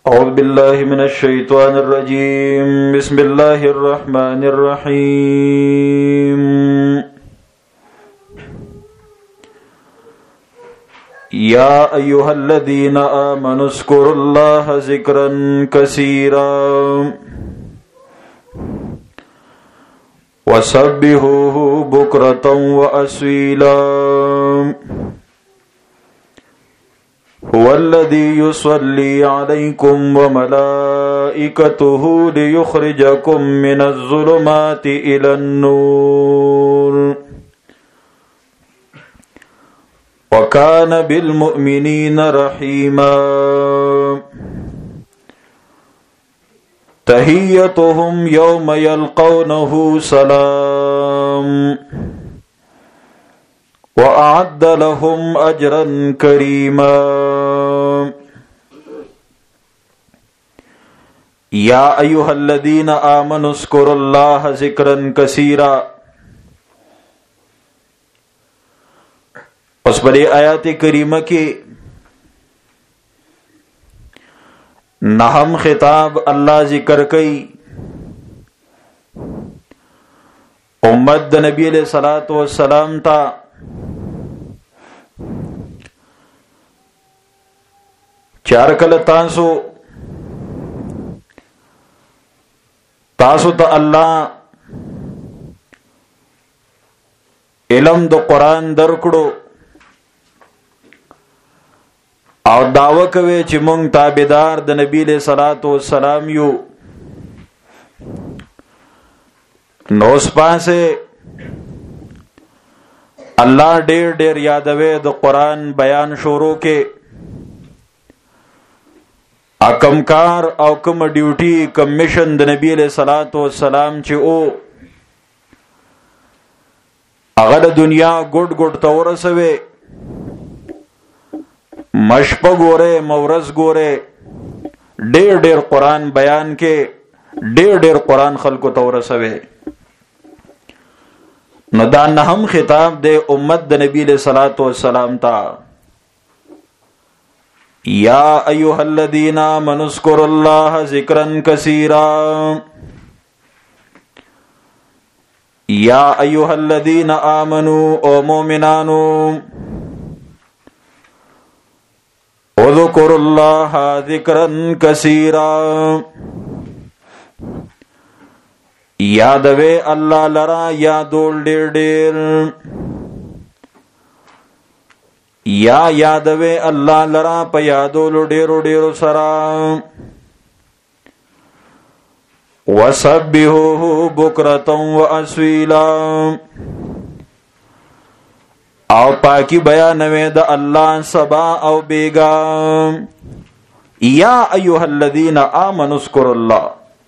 أعوذ بالله من الشيطان الرجيم بسم الله الرحمن الرحيم يا أيها الذين آمنوا اذكروا الله ذكرا كثيرا وسبحوه بكرة وأصيلا هو الذي يصلي عليكم وملائكته ليخرجكم من الظلمات إلى النور وكان بالمؤمنين رحيما تحيتهم يوم يلقونه سلام وأعد لهم أجرا كريما يا أيها الذين آمنوا اذكروا الله ذكرا كثيرا. اس بڑی آیات کریمہ کی نہم خطاب اللہ ذکر کئی امت نبی علیہ الصلوۃ والسلام تا چار کل تاسو تا اللہ علم دو قرآن درکڑو او دعوه کوي چې مونږ تابعدار د نبی له صلوات و سلام یو. نو سپاسه الله ډېر ډېر یادوي د قرآن بیان شروع کې اکم کار او کوم ډیوټي کمیشن د نبی له صلوات و سلام چې او هغه د دنیا ګډ ګډ تورسوي مشپ گورے مورز گورے ډیر ډیر قرآن بیان کې ډیر ډیر قرآن خلکو ته ورسوي. نو دا نهم خطاب دے امت د نبی علیہ الصلوۃ والسلام تا یا ایها الذین آمنوا اذکروا الله ذکرا کثیرا. یا ایها الذین آمنوا او مومنانو اذکروا اللہ ذکرا کثیرا. یادوے اللہ لرا یادول ډیر ډیر یا یادوے اللہ لرا پا یادول ډیرو ډیرو سرا. وسبحوه بکرة واسیلا او پاکی بیانوے دا اللہ سبا او بیگا. یا ایوہ الذین آمنوا اذکروا اللہ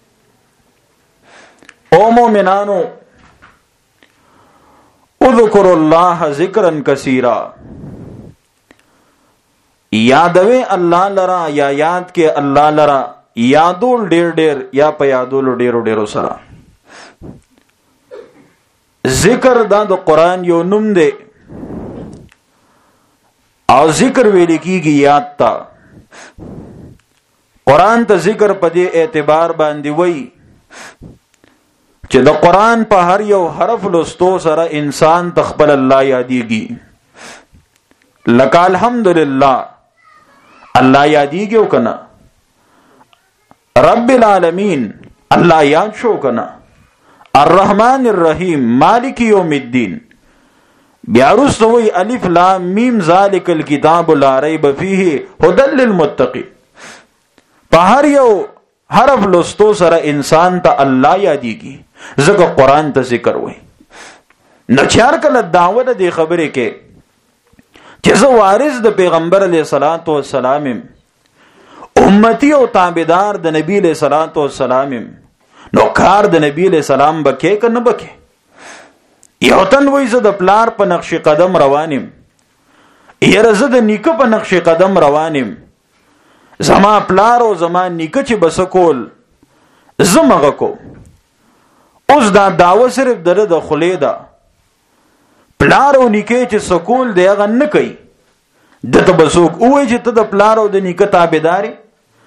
او مومنانو اذکروا اللہ ذکرا کثیرا. یادوے اللہ لرا یا یاد کے اللہ لرا یادول ډیر ډیر یا پا یادول ډیرو ډیرو سرا. ذکر دا دا قرآن یو نم دے او ذکر ویل کیږي یاد تا. قرآن ته ذکر په دې اعتبار باندې وای چې د قرآن په هر یو حرف لوستو سره انسان تخبل الله یادېږي. لک الحمدلله الله یادېږي او کنه رب العالمین الله یاد شو کنه الرحمن الرحیم مالک یوم الدین. بیا وروسته وی الف لام میم ذالک الکتاب لا ریب فیه هدی للمتقین. په هر یو حرف لوستو سره انسان ته الله یادېږي ځکه قرآن ته ذکر وای. نو چار کله دعوت دې خبرې کې چې زه وارث د پیغمبر علیه الصلاۃ والسلام امتی او تابعدار د نبی علیہ الصلوۃ والسلام نو کار د نبی علیہ السلام بکې کنه بکې. یو تن وای زه د پلار په نقش قدم روانم یره زه د نیکه په نقش قدم روانم زما پلار او زما نیکه چې بس کول زمغه کو. اوس دا داوا صرف دره د خلی ده پلار او نیکه چې سکول دی هغه نه کوي د تبسوک اوه چې ته د پلار او د نیکه تابعداري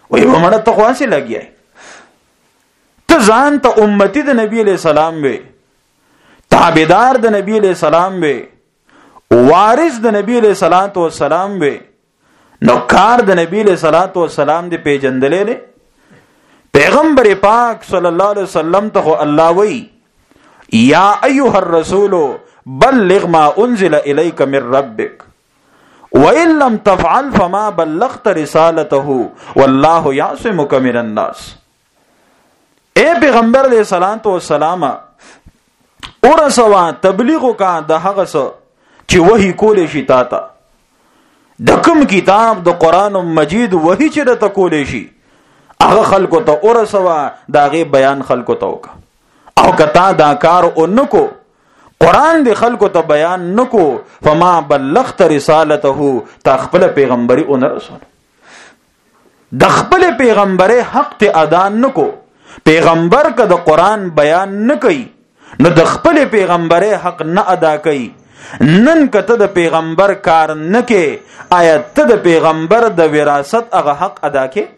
وای ومړه ته خاصه لګیای ته ځان ته امتی د نبی علیہ السلام وې تابعدار د نبی علیہ السلام وې وارث د نبی علیہ الصلوۃ والسلام وې نو کار د نبی علیہ الصلوۃ والسلام دی پیجندلې نه پیغمبر پاک صلی الله علیه وسلم ته الله وی یا ایها الرسول بلغ ما انزل الیک من ربک وان لم تفعل فما بلغت رسالته والله یعصمک من الناس. اے پیغمبر علیہ الصلوۃ والسلام اور سوا تبلیغ کا د هغه څه چې وਹੀ کولې شي تا ته د کوم کتاب د قران مجید وਹੀ چې د کولې شي هغه خلکو ته اور سوا داغه بیان خلکو ته وک او کتا دا کار اونکو قران دی خلکو ته بیان نکو فما بلغت رسالته تا خپل پیغمبري اون رسول د خپل پیغمبري حق ته ادا نکو پیغمبر که د قران بیان نکي نو د خپل پیغمبري حق نه ادا کوي نن کته د پیغمبر کار نکې آیت ته د پیغمبر د وراثت هغه حق ادا کې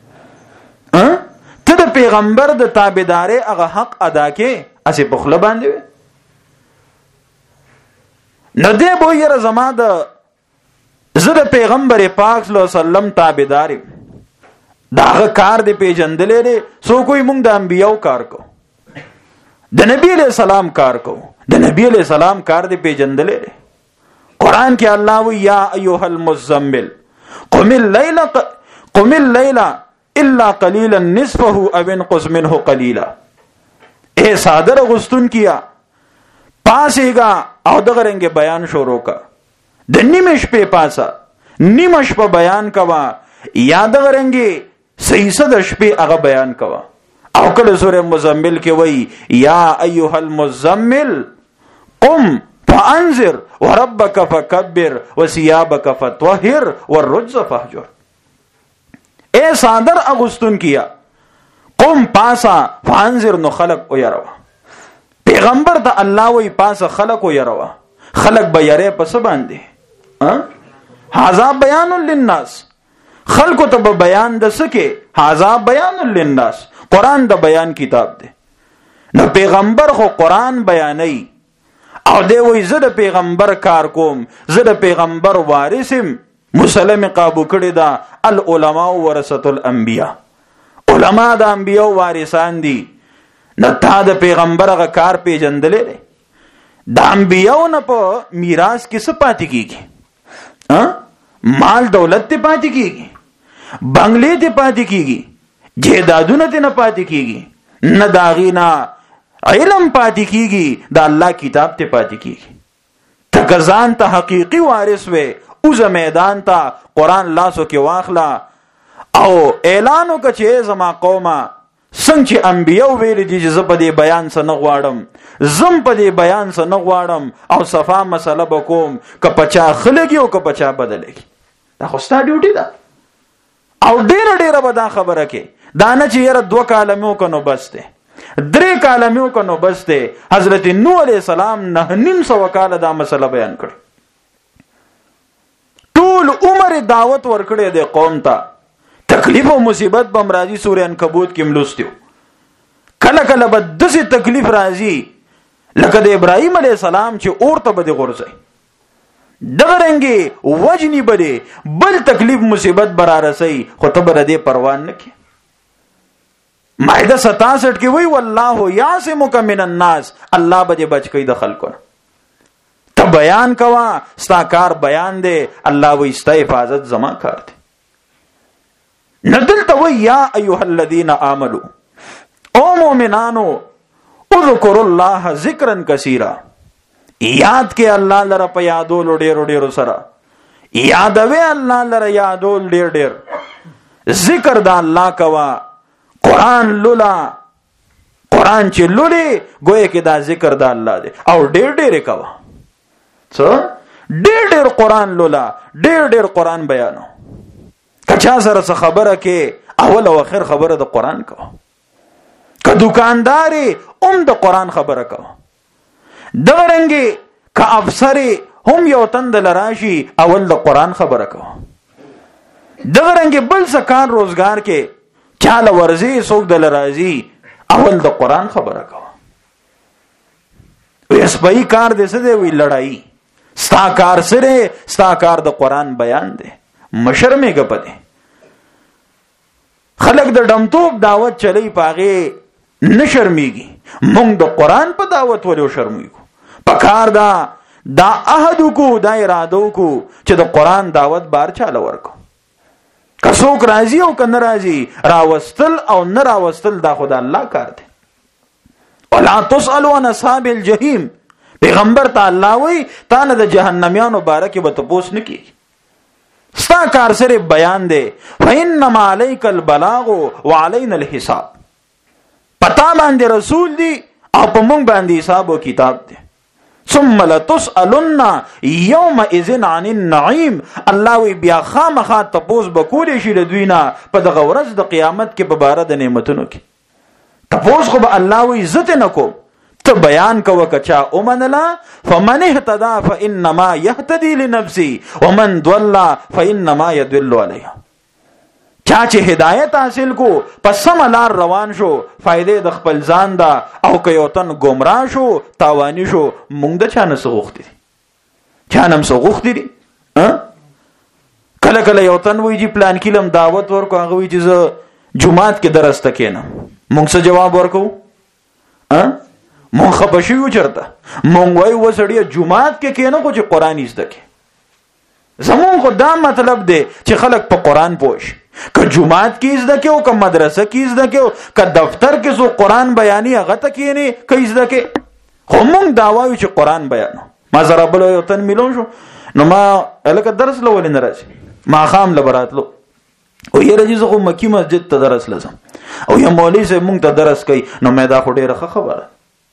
ته د پیغمبر د تابعداري هغه حق ادا کې اسی په خله باندې نه دی بو یره زما د زه د پیغمبر پاک صلی الله علیه وسلم تابعداري داغه کار دی پیجندلې دی سو کوئی مونږ د انبیو کار کو د نبی علیہ السلام کار کو د نبی علیہ السلام کار دی پیجندلې دی قران کې الله وی یا ایها المزمل قم الليل الا قليلا نصفه او انقص منه قليلا. اے صادر غستون کیا پاسېګا او دغه رنګ بیان شروع کا د نیمه شپې پاسا نیمه شپه بیان کوا یا دغه رنګ صحیح صد شپې هغه بیان کوا او کله سورې مزمل کې وای یا ایها المزمل قم فانذر وربك فكبر وثيابك فطهر والرجز فاهجر. اے صادر اغستون کیا قم پاسا فانذر نو خلق او يروا پیغمبر ته الله وی پاسا خلق او يروا خلق به یری پس باندې هاذا بیان للناس خلق ته بیان د سکه هاذا بیان للناس قران د بیان کتاب دی نو پیغمبر خو قران بیانای او دی وی زه د پیغمبر کار کوم زه د پیغمبر وارثم مسلم قابو کړی دا العلماء ورثه الانبیاء علما د انبیاء وارثان دي نه تا د پیغمبر غ کار پیجندلې د انبیاء نه په میراث کې څه پاتې کیږي مال دولت ته پاتې کیږي بنگلې ته پاتې کیږي جیدادونه ته نه پاتې کیږي نه داغینا علم پاتې کیږي د الله کتاب ته پاتې کیږي تکزان ته حقيقي وارث وي اوز میدان تا قرآن لاسو کې واخلا او اعلانو که چې زما قومه څنګه چې انبیاء ویل دي چې زه په دې بیان څه نه غواړم زم په دې بیان څه نه غواړم او صفا مسله بکوم که پچا خلګي او که پچا بدلږي دا خو ستا ډیوټي ده او ډیره به دا خبره کې دا نه چې یاره 2 کالمو کنو بس ده 3 کالمو کنو بس ده حضرت نوح علیہ السلام 9.5 کال دا مسله بیان کړ ټول عمر دعوت ورکړې د قوم ته تکلیف او مصیبت بم راځي سورې عنکبوت کې ملوستیو کله کله به دسه تکلیف راځي لکه د ابراهیم علیه السلام چې اورته به غورځي دغه رنګي وجنی بده بل تکلیف مصیبت برا رسي خو ته بر دې پروا نه کی مائده 67 کې وی والله یعصمک من الناس الله به بچ کی د خلکو ته بیان کوا ستا کار بیان دے الله وی ستا حفاظت زما کار دے ندلتا وی یا ایوہ الذین آمنوا او مومنانو اذکروا اللہ ذکرا کثیرا یاد کے اللہ لرا پا یادولو ډیرو ډیرو سرا یادوے اللہ لرا یادول ډیر ډیر ذکر دا اللہ کوا قرآن لولا قرآن چی لولی گوئے کہ دا ذکر دا اللہ دے او ډیر ډیر کوا ډیر قرآن لولا ډیر قرآن بیانو کچا سره څه خبره کې اول او اخر خبره د قرآن کو که دکانداري د قرآن خبره کو دغه رنګي که افسري هم یو تند لراشي اول د قرآن خبره کو دغه رنګ بل څه کار روزګار کې چاله ورزي څوک دل راځي اول د قران خبره کوه. ویس پای کار دې څه دی؟ وی لړای. ستا کار سره ستا کار د قران بیان دی. مشرمه غپدي خلق د ډمټوب دعوت چلی پاغه نشرمېږي. مونږ د قران په دعوت ولو شرمېږو. پکار دا عہد کو دا اراده کو چې د قران دعوت بار چاله ورکو. کڅوک راضي او کنه راضي راوستل او نه راوستل دا خدای الله کار دی. ولا تسالوا عن اصحاب الجحیم. پیغمبر تعالی وی تا نه د جهنميانو بارکه به تپوس نکي. ستا کار سره بیان دی. فإنما عليك البلاغ وعلينا الحساب. پتا باندې رسول دی او په مونږ باندې حساب او کتاب دی. ثم لتسألن يومئذ عن النعيم. الله وی بیا خامخا تپوس بکول شي د دوی نه په دغه ورځ د قیامت کې په بار د نعمتونو کې. تپوس خو به الله وی عزت نه کو ته بیان کوه کچا اومنلا. فمن اهتدى فانما يهتدي لنفسه ومن ضل فانما يضل عليها. چا چې هدایت حاصل کو پس سم لار روان شو فائدې د خپل ځان دا او که یو تن گمراه شو تاوانی شو. مونږ د چانه سغوختی چانم سغوختی دي. کله کله یو تن وی جی پلان کلم دعوت ورکو هغه وی چې زه جمعات کې درس تکینم. مونږ څه جواب ورکو؟ مونږ خپشي و چرته مونږ وای وسړی جمعات کې کینو خو چې قران یې زده کې. زمون خو دا مطلب دی چې خلک په قران پوښ که جمعات کې زده کې او که مدرسه کې زده کې او که دفتر کې سو قران بیانې هغه ته کینی کې زده کې. خو مونږ دا وایو چې قران بیانو. ما زره بل یو تن ملون شو نو ما الکه درس لول نه راځي ما خام لبراتلو او یې راځي زه مکی مسجد ته درس لزم او یا مولوی صاحب مونږ ته درس کوي نو مې دا خو ډیره خبره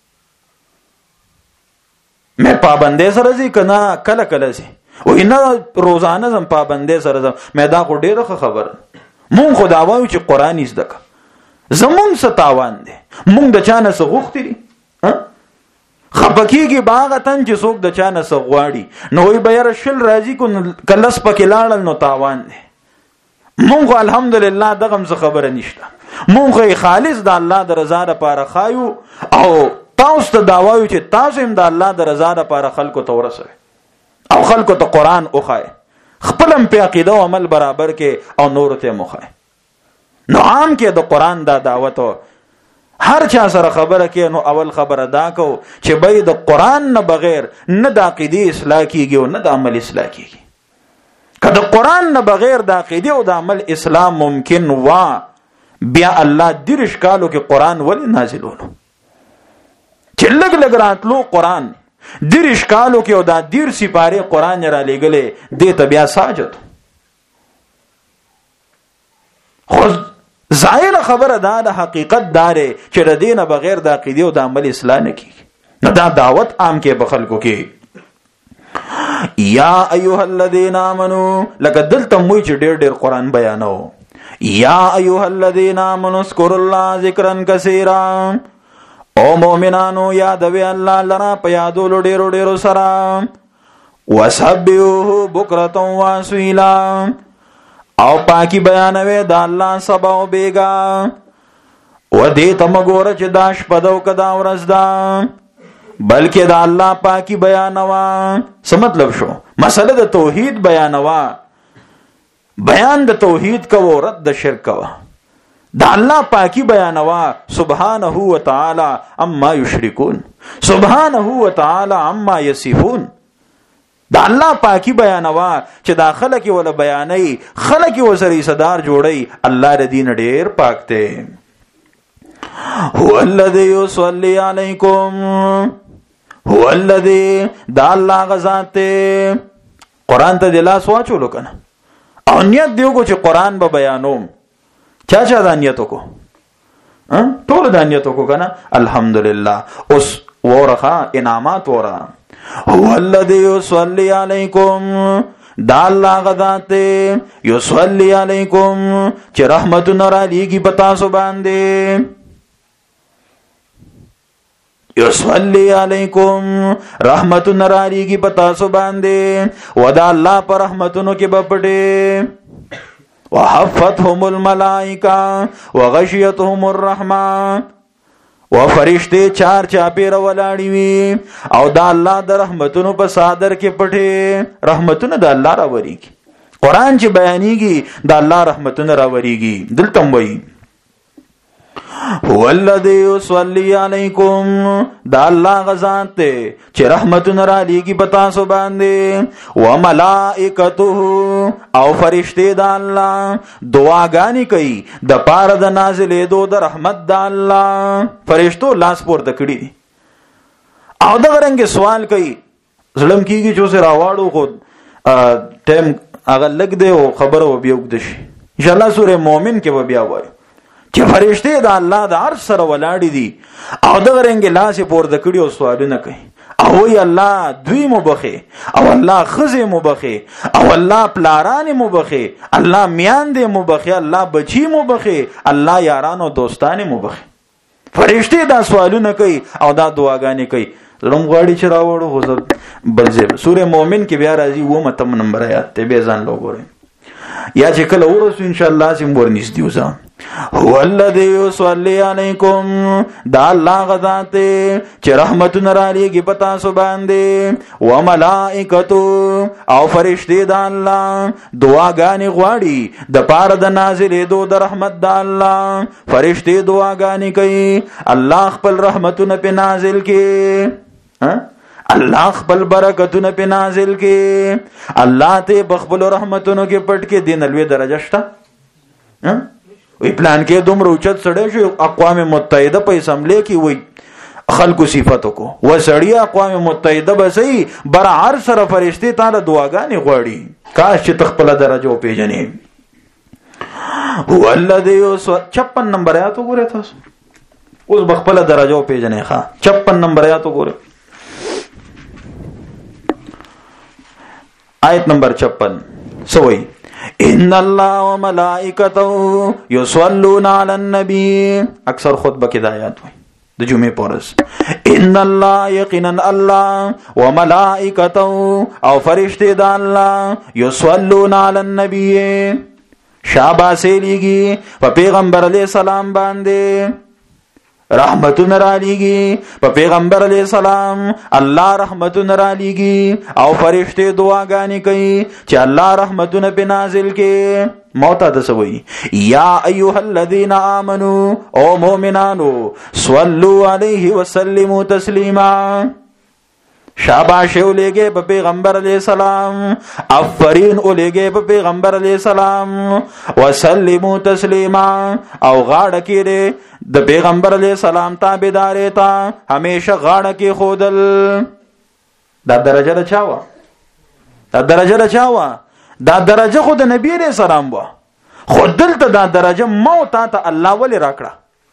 مې پابندې سره ځي کنه کله کله سي او نه روزانه زم پابندې سره زم مې دا خو ډیره خبره. مونږ خو دا وایو چې قران یې زده زمونږ ستاوان دي مونږ د چانه سغوختي دي. خپکیږي باغ تن چې څوک د چانه سغواړي نو وي به ير شل راځي کو کلس پکې لاړل نو تاوان دي. مونږ الحمدلله دغه خبره نشته. مونږ خالص د الله د رضا لپاره خایو او تاسو ته دا وایو چې تاسو هم د الله د رضا لپاره خلکو ته ورسوي او خلکو ته قران اوخای خپلم په عقیده او عمل برابر کې او نور ته مخای. نو عام کې د قران دا دعوت هر چا سره خبره کې نو اول خبره دا کو چې به د قران نه بغیر نه د عقیده اصلاح کیږي او نه د عمل اصلاح کیږي. کله قران نه بغیر د عقیده او د عمل اصلاح ممکن وا بیا الله درش کالو کې قران ولې نازلولو چې لګ لګ راتلو قران درش کالو کې او دا دیر سپاره قران را لګلې دې ته بیا ساجد. خو ظاهر خبره دا د حقیقت داره چې د دینه بغیر د عقیده او د عمل اصلاح نه کیږي. نو دا دعوت عام کې په خلکو کې یا ایها الذین آمنو لکه دلته موږ چې ډېر قران بیانو. یا ایها الذین آمنو اذکروا الله ذکرا کثیرا. او مومنانو یادوي الله لرا په یادولو ډېرو سره. وسبحوه بکرة واسیلا. او پاکی بیانوي د الله سبا او بیگا و دې تم ګوره چې دا شپه دو کدا ورځ دا بلکې د الله پاکی بیانوا. څه مطلب شو؟ مسله د توحید بیانوا. بیان د توحید کوو رد د شرک کوو. د الله پاکی بیانوا سبحانه و تعالی اما یشرکون سبحانه و تعالی اما یصفون. د الله پاکی بیانوا چې دا خلک ول بیانای خلک وسری صدر جوړي الله ر دین ډیر پاک ته. هو الذی یصلی علیکم هو الذی دا الله غزاد قرآن ته د لاس واچولو کنه او نیت دیو کو چې قرآن به بیانوم. چا دا نیتو کو ټول دا نیتو کو کنه الحمدلله. اوس ورخه انعامات ورا. هو الذی یصلی علیکم دا الله غذات یصلی علیکم چې رحمت نور علیږي پتا سو باندې. یصلی علیکم رحمت نور علیږي پتا سو باندې ودا الله پر رحمتونو کې بپټه وحفتهم الملائکه وغشیتهم الرحمه و فرشتے چار چاپیر ولاړی وي او دا الله د رحمتونو په صادر کې پټه رحمتونه د الله راوړيږي. قران چې بیانېږي د الله رحمتونه راوړيږي. دلته وایي هو الذی یصلی علیکم، دا الله غزاد ته چې رحمتونه را لېږي پتا سو باندې، و ملائکته او فرشته د الله دعاګانې کوي د پاره د نازلې دو د رحمت د الله. فرشتو لاس پورته کړی دي او دا غرنګ سوال کوي ظلم کیږي چې اوسه راواړو خو ټیم هغه لګ دی او خبره و بیا وګد شي. ان شاء الله سوره مؤمن کې و بیا وایي چې فرشته د الله د عرش سره ولاړې دي او دغه رنګ لاس پورته کړي او سوالونه کوي او وی الله دوی مبخه او الله خزه مبخه او الله پلاران مبخه، الله میان دې مبخه، الله بچی مبخه، الله یاران او دوستان مبخه. فرشته دا سوالونه کوي او دا دعاګانې کوي. زړم غواړي چې راوړو حضور بلځه سوره مؤمن کې بیا راځي و متم نمبر آیات ته به ځان لوګورئ یا چې کله ورسو ان شاء الله سیم ورنيس دیوزا. هو الذی یصلی علیکم، دا الله غذات چې رحمتونه را لېږي پتا سو باندې، و ملائکته او فرشتي د الله دعاګانې غواړي د پاره د نازلې دو د رحمت د الله. فرشتي دعاګانې کوي الله خپل رحمتونه په نازل کې، الله خپل برکتونه په نازل کې، الله ته بخبل رحمتونو کې پټ کې دین الوی درجه شته. وی پلان کې دومره اوچت سړی شو اقوام متحده په اسمبلی کې وی خلکو صفاتو کو و سړی اقوام متحده بسې بر هر سره فرشتي تعالی دعاګانې غواړي. کاش چې تخپل درجه پیژنې. هو الذی 56 نمبر آیات وګورئ تاسو اوس بخپل درجه پیژنې. ښا 56 نمبر آیات وګورئ. آیت نمبر 56 سوئی ان اللہ و ملائکته یصلون علی النبی. اکثر خطبہ کی آیات ہوئی د جمعے پورس. ان اللہ یقینا اللہ و ملائکته او فرشتے دا اللہ یصلون علی النبی شاباسے لیگی و پیغمبر علیہ السلام باندے رحمتون را لیگی پا پیغمبر علیہ السلام اللہ رحمتون را لیگی او فرشتے دعاگانی کئی چی اللہ رحمتون پہ نازل کے. موتا دسوئی یا ایوہ الذین آمنو او مومنانو صلو علیہ وسلمو تسلیما. شاباش اولے گے پا پیغمبر علیہ السلام، افرین اولے گے پا پیغمبر علیہ السلام، وسلمو تسلیما او غاڑ کی رے د پیغمبر علیہ السلام تابعدارے تا ہمیشہ غاڑ کی خودل. دا درجہ رچاوا، دا درجہ رچاوا، دا درجہ خود نبی علیہ السلام وا خودل تا دا درجہ موتا تا اللہ ولی راکڑا.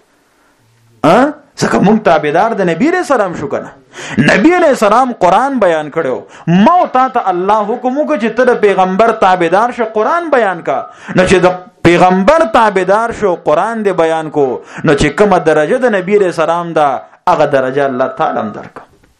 ځکه مونږ تابعدار د نبی علیہ السلام شو کنه. نبی علیہ السلام قرآن بیان کړو، ما تا ته الله حکم وکړ چې ته پیغمبر تابعدار شو قرآن بیان کا. نو چې د پیغمبر تابعدار شو قرآن دې بیان کو، نو چې کومه درجه د نبی علیہ السلام دا هغه درجه الله تعالی هم درک.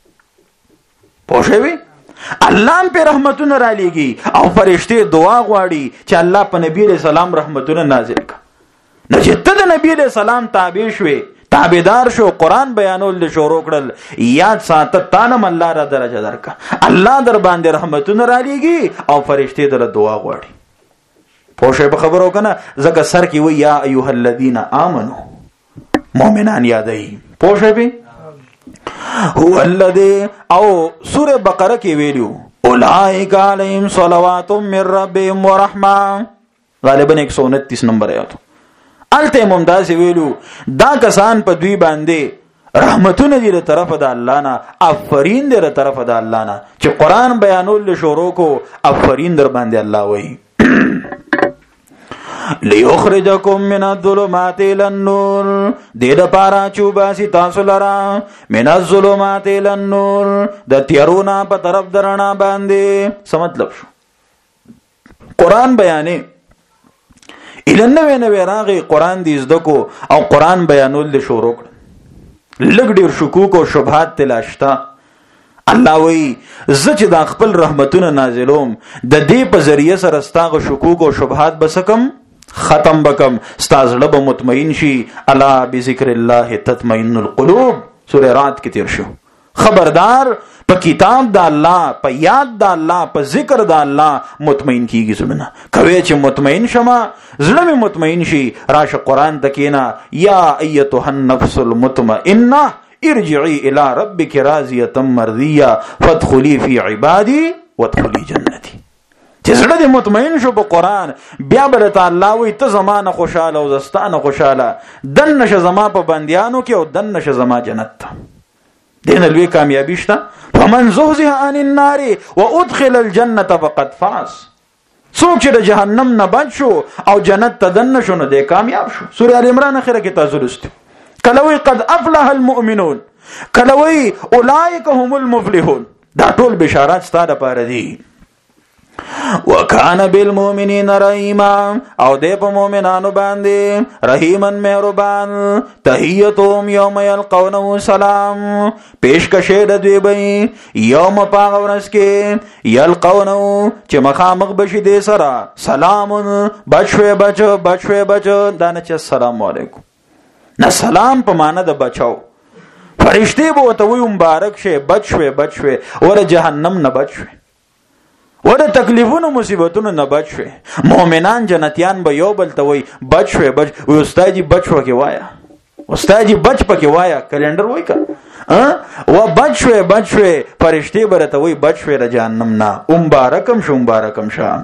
پوښوي الله په رحمتونو را لېږي او فرشته دعا غواړي چې الله په نبی علیہ السلام رحمتونه نازل کا. نو چې ته د نبی علیہ السلام تابع شوې تابعدار شو قرآن بیانول دې شروع کړل، یاد ساته تانم الله را درجه درکا. الله در باندې رحمتونه را لېږي او فرشتي در دعا غواړي. پوښې په خبرو کنه زکه سر کې وی یا ایها الذین آمنو مؤمنان یادای. پوښې به هو الذی او سوره بقره کې ویلو اولئک علیهم صلوات من ربهم ورحمه، غالبا 129 نمبر آیات. الته ممتاز ویلو دا کسان په دوی باندې رحمتونه دي له طرف د الله نه، افرین دي له طرف د الله نه. چې قرآن بیانول شروع کو افرین در باندې الله وایي لیخرجکم من الظلمات الى النور، دې د پاره چوباسي تاسو لرا من الظلمات الى النور د تیارونه په طرف درنا باندې. څه مطلب شو؟ قرآن بیانې النوې نوې راغی قرآن دې زده کو او قرآن بیانول دې شروع کړ. لږ ډېر شکوک او شبهات تلاشتا. الله وی زه چې د خپل رحمتونو نازلوم د دې په ذریعه سره ستاغه شکوک او شبهات بسکم ختم بکم ستا زړه به مطمئن شي. الا بذکر الله تطمئن القلوب، سورہ رات کې تیر شو. خبردار په کتاب د الله، په یاد د الله، په ذکر د الله مطمئن کیږي زړه. کوي چې مطمئن شمه زړه مې مطمئن شي، راشه قرآن تکینا یا ایتها النفس المطمئنه ارجعی الى ربک راضیه مرضیه فادخلی فی عبادی وادخلی جنتی. چې زړه دې مطمئن شو په قرآن، بیا به ته الله وایي ته زمانه خوشاله او زستانه خوشاله، دن نشه زما په بندیانو کې او دن نشه زما جنت ته. دین لوی کامیابی شته. فمن زحزح عن النار وادخل الجنه فقد فاز. څوک چې د جهنم نه بچ شو او جنت ته دن شو نو دې کامیاب شو. سورہ ال عمران اخره کې تاسو لوستو. کلوی قد افلح المؤمنون، کلوی اولئک هم المفلحون. دا ټول بشارات ستاره لپاره دي. وکانه بالمؤمنین رحیما، او دې په مؤمنانو باندې رحیمن مهربان. تحیتهم یوم یلقونه سلام، پیشکشه د دوی به یوم پاغه ورځ کې یلقونه چې مخامخ بشي دې سره سلام، بچوي بچو بچوي بچو. دا نه چې السلام علیکم نه، سلام په معنا د بچاو. فرشتي به ورته وي مبارک شه، بچوي بچوي، ور جهنم نه بچوي، ور تکلیفونو مصیبتونو نه بچوي. مؤمنان جنتیان به یو بل ته وي بچوي بچ. وي استاد بچ پکې وایا، استاد بچ پکې وایا، کلندر وای کا و بچوي بچوي. فرشتي به ته وي بچوي د جهنم نه، مبارکم شو مبارکم شه.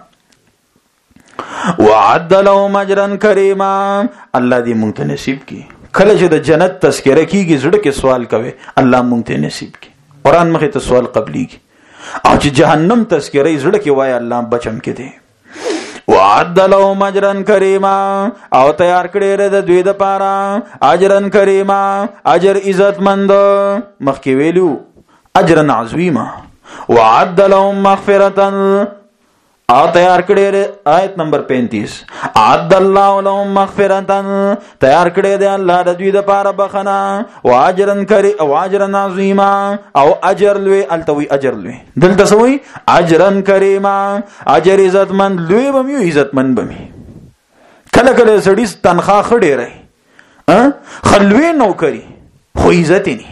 وعد لهم اجرا کریما. الله دې مونږ ته نصیب کړي. کله چې د جنت تذکرہ کیږي زړه کې سوال کوي الله مونږ ته نصیب کړي. قرآن مخې ته سوال قبليږي. او چې جهنم تذکرہ زړه کې وای الله بچم کې دي. وعد لهم اجرا کریما، او تیار کړی ر د دوی د پاره اجرا کریما، اجر عزت مند. مخکې ویلو اجرا عظیما. وعد لهم مغفرتا، او تیار کړی. آیت نمبر 35 عد الله لهم مغفرتا، تیار کړی دی الله د دوی د پاره بخنه. واجرن کری او اجرن عظیما، او اجر لوی. التوی اجر لوی دلته سوی اجرن کریما، اجر عزتمند لوی بمی عزتمند بمی. کله کله سړی تنخواه خډې رہی خلوی نوکری خو عزت نه.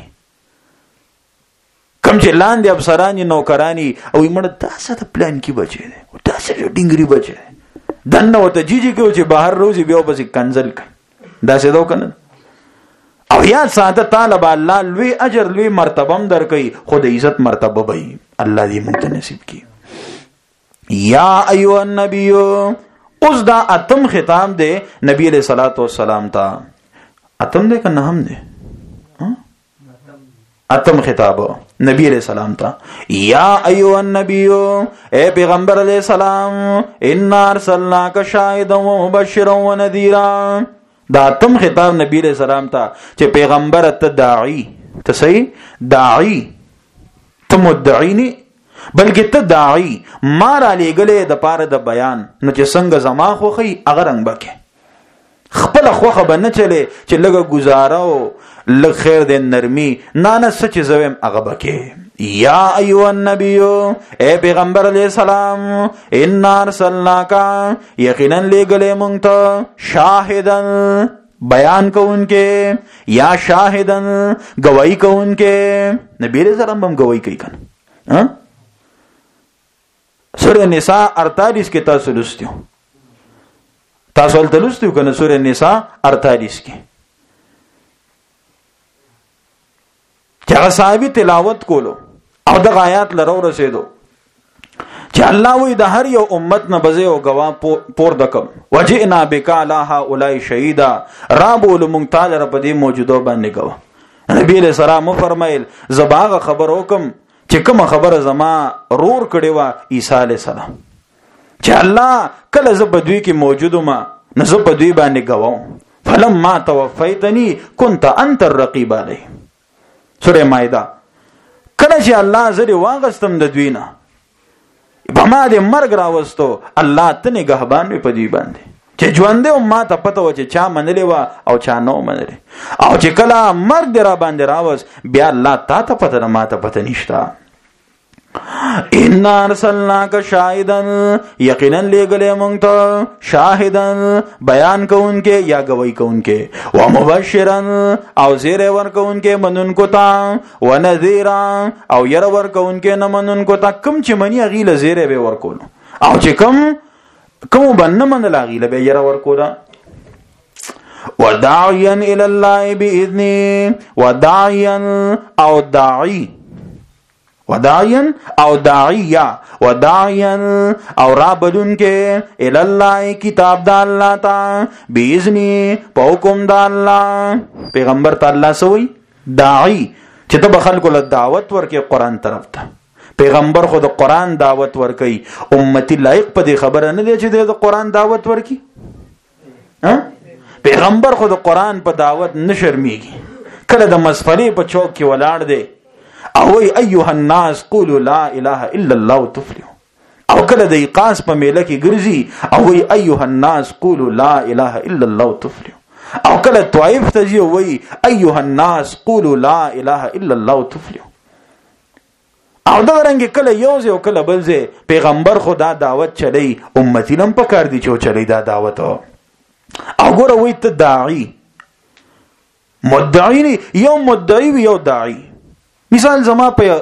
کم چې لاندې افسرانی نوکرانی او یمړ تاسو ته پلان کې بچی دی او تاسو ډینګری بچی دنه وته جیجی کې چې بهر روزي بیا پسې کنزل کړي دا څه دو کنه. او یا ساده طالب الله لوی اجر لوی مرتبه هم درکې، خود عزت مرتبه به الله دې مونږ ته نصیب کړي. یا ایها النبی، اوس دا اتم خطاب دی نبی علیہ الصلوۃ والسلام ته. اتم دی کنه هم دی؟ اتم خطاب نبی علیہ السلام تا. یا ایها النبی، اے پیغمبر علیہ السلام، انا ارسلناک شاهدا ومبشرا ونذیرا. دا اتم خطاب نبی علیہ السلام تا چې پیغمبر ته داعی، ته صحیح داعی، ته مدعی نه بلکې ته داعی. ما را لېږلې د پاره د بیان، نو چې څنګه زما خوخی هغه رنګ بکې. خپل خوخه به نه چلے چې لګه گزاره او لږ خیر د نرمي نه نه سچ زویم هغه بکې. یا ایها النبی، اے پیغمبر علیہ السلام، انا ارسلناک، یقینا لېږلې مونږ ته شاهدن بیان کوونکې، یا شاهدن گواہی کوونکې. نبی علیہ السلام هم گواہی کوي کنه. سورہ نساء 48 کې تاسو لوستو، تاسو ولته لوستو کنه سورہ نساء 48 کې چې هغه صحابي تلاوت کولو او د آیات لرو رسیدو چې الله وی د هر یو امت نه بزه او غوا پور دکم وجئنا بک علی هؤلاء شهیدا، را بول مونږ تعالی رب دې موجوده باندې غوا. نبی علیہ السلام فرمایل زباغه خبر وکم چې کوم خبره زما رور کړي وا عیسی علیہ السلام چې الله کله ز په دوی کې موجودو ما نه ز په دوی باندې غواو. فلما توفیتنی كنت انت الرقیب علی. سورہ مائده. کله چې الله زری واغستم د دوی نه په ما دې مرګ راوستو، الله ته نگهبان وي په دوی باندې چې ژوند دې ما ته پته و چې چا منلې و او چا نو منلې. او چې کله مرګ دې را باندې راوست بیا الله تا ته پته نه ما ته پته نشتا. ان ارسلناک شاهدن یقینا لګلې مونږ ته شاهدن بیان کوونکې یا گواہی کوونکې و مبشرن او زیر ورکوونکې منونکو ته و نذیرا او ير ورکوونکې نه منونکو ته کوم چې منی غیله زیر به ورکول او چې کوم باندې منل غیله به ير ورکول وداعيا الى الله باذنه وداعيا او داعي وداعيا او داعيا وداعيا او رابدون کې الى الله کتاب د الله تا باذن په حکم د الله پیغمبر تعالی سوی داعي چې ته بخل کول دعوت ورکې قران طرف ته پیغمبر خود قران دعوت ورکي امتی لایق په دې خبره نه دی چې د قران دعوت ورکي پیغمبر خود قران په دعوت نشرميږي کله د مسفلې په چوک کې ولاړ دی او ای ایها الناس قولوا لا اله الا الله تفلحوا او کله د ایقاس په میله کې ګرځي او ای ایها الناس قولوا لا اله الا الله تفلحوا او کله طائف ته ځي او ای ایها الناس قولوا لا اله الا الله تفلحوا او دا رنګ کله یو ځای او کله بل ځای پیغمبر خدا دعوت چلی امتی لم پکار دي چې چلی دا دعوت او ګوره وای ته داعی مدعی یو مدعی یو داعی مثال زما په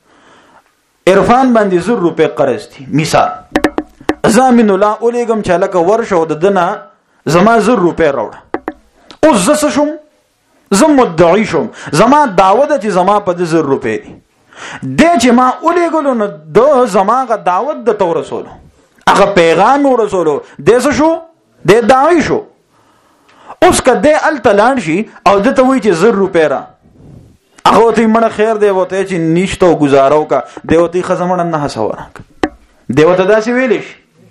عرفان باندې 100 روپے قرض دي مثال زامن الله اولېګم چالک ورشو د دنا زما 100 روپے راوړه اوس زس شوم زم مدعی شوم زما دعوت چې زما په 100 روپے دي د چې ما اولېګلو نو د زما غ دعوت د تور رسول هغه پیغام ورسولو د څه شو د داعی شو اوس کده ال تلان شي او د ته وی چې 100 روپے را هغه ته مړه خیر دی وته چې نشته گزارو کا دیوتی خزمړه نه حسورک دیوته داسې ویلې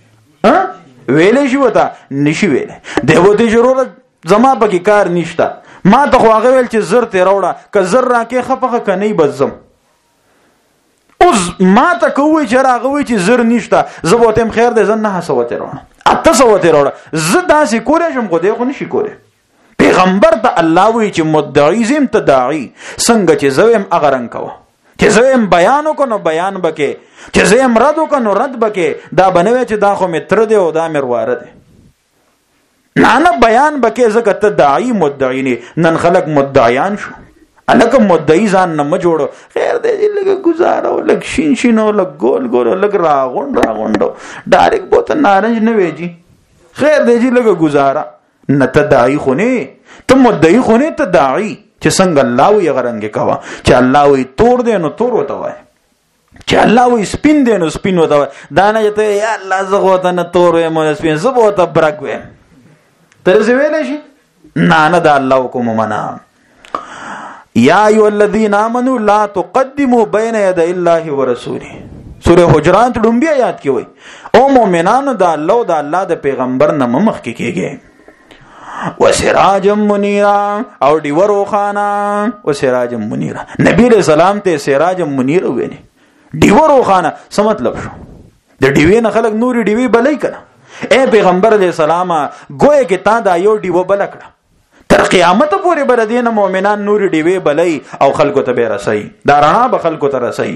شي ویلې شي وته نشي ویلې دیوته ضرورت زما پکې کار نشته ما ته خو هغه ویل چې زر ته راوړه ک زر راکې خپخه کني بزم اوس ما ته کوی چې راغه وی چې زر نشته زبوتم خیر دی زنه حسوته راوړه اته سوته راوړه زدا سي کولې شم خو دی خو نشي کولې پیغمبر ته الله وی چې مدعی زم تداعی څنګه چې زویم اغرن کوه چې زویم بیان وکړو بیان بکې چې زویم رد وکړو رد بکې دا بنوي چې دا خو متر دی او دا مرواره دی نه بیان بکې زکه تداعی مدعی نه نن خلق مدعیان شو الکه مدعی ځان نه جوړو خیر دی لګ گزارو لګ شین شینو لګ ګول ګول لګ راغوندو ډایرک بوته نارنج نه ویجی خیر دی لګ گزارا نه تداعی خونه ته مدعی خونه تداعی چې څنګه الله وی غرنګ کوا چې الله وی تور دی نو تور وته وای چې الله وی سپین دی نو سپین وته وای دا نه ته یا الله زغوته نه تور وای مو سپین زبوته برګ وای تر څه ویل شي نه دا الله حکم منا یا ایو الذین آمنوا لا تقدموا بین یدی الله ورسوله سوره حجرات لومبی آیات کې وای او مؤمنانو دا الله او دا الله د پیغمبر نه مخ کې کېږي وسراجا منیرا او دیورو خانا وسراجا منیرا نبی علیہ السلام ته سراجا منیر ویني دیورو خانا څه مطلب شو د دیوی نه خلک نوري دیوی بلای کړه اے پیغمبر علیہ السلام گویا کې تا دا یو دیو بل کړه تر قیامت پورې بر دین مؤمنان نوري دیوی بلای او خلکو ته به رسي دا رڼا به خلکو ته رسي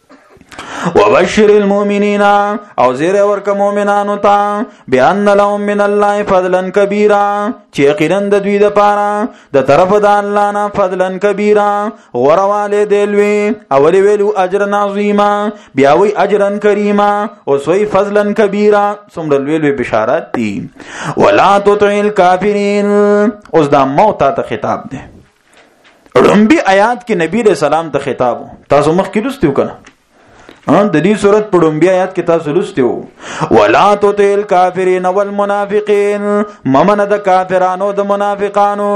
وبشر المؤمنین او زیر ورک مؤمنانو ته بان لهم من الله فضلا کبیرا چې یقینا د دوی د پاره د طرف د الله نه فضلا کبیرا غرواله دلوي اولی ویلو اجر عظیما بیا وی اجرا کریما او سوی فضلا کبیرا څومره ویلو بشارت دي ولا تطع الکافرین اوس دا موت ته خطاب دی رمبي آیات کې نبی رسول الله ته خطاب تاسو مخ کې لستیو کنه د دې صورت په لومبي آیات کې تاسو لستیو ولا تطع الکافرین والمنافقین ممن د کافرانو د منافقانو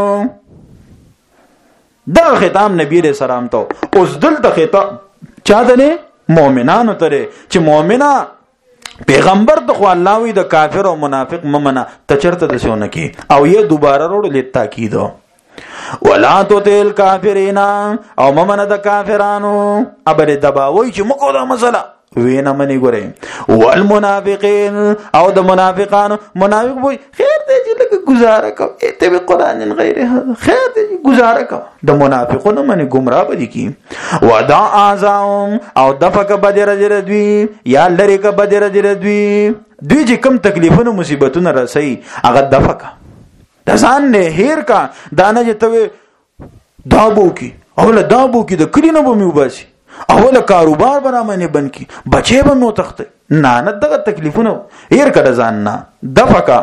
دا خطاب نبی رسول الله ته اوس دلته خطاب چا دنه مؤمنانو ته چې مؤمنا پیغمبر ته خو الله وی د کافر او منافق ممنه تچرته دسونه کی او یې دوباره وروړل تاکید ولا تطع الکافرین او ممن د کافرانو ابل دباوی چې مکو دا مسله وینا منی ګره والمنافقین او د منافقانو منافق وای خیر دې چې لکه گزاره کو ته به قران غیر هذا خیر دې گزاره کو د منافقونو منی گمراه بدی کی ودا اعظم او دفق بدر جر دوی یا لری ک بدر جر دوی چې کم تکلیفونو مصیبتونو رسي هغه دفق د ځان نه هیر کا دانه چې ته دابو کی اوله دابو کی د کلینو به مې وباسي اوله کاروبار برامه بن کی بچي به مو تخت نه دغه تکلیفونه هیر کړه ځان نه دفقا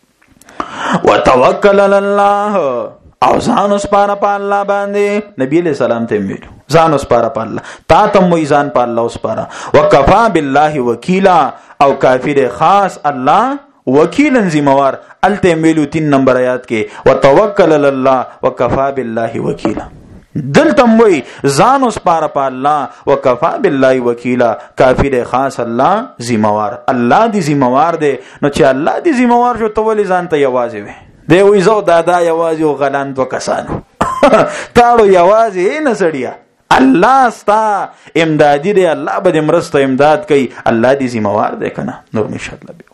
وتوکل علی الله او ځان وسپاره په الله باندې نبی له سلام ته ویلو ځان وسپاره په الله تا تم وې ځان په الله وسپاره وکفا بالله وکیلا او کافر خاص الله وکیلا ذمہوار الته ویلو 3 نمبر آیات کې وتوکل علی الله وکفا بالله وکیلا دلتم وی ځان وسپاره په الله وکفا بالله وکیلا کافر خاص الله ذمہوار الله دی ذمہوار دی نو چې الله دی ذمہوار شو ته ولې ځان ته یوازې وي دی وی زو دادا یوازې او غلان دو کسانو تاړو یوازې نه سړیا الله ستا امدادی دی الله به مرسته امداد کوي الله دی ذمہوار دی کنه نور ان شاء الله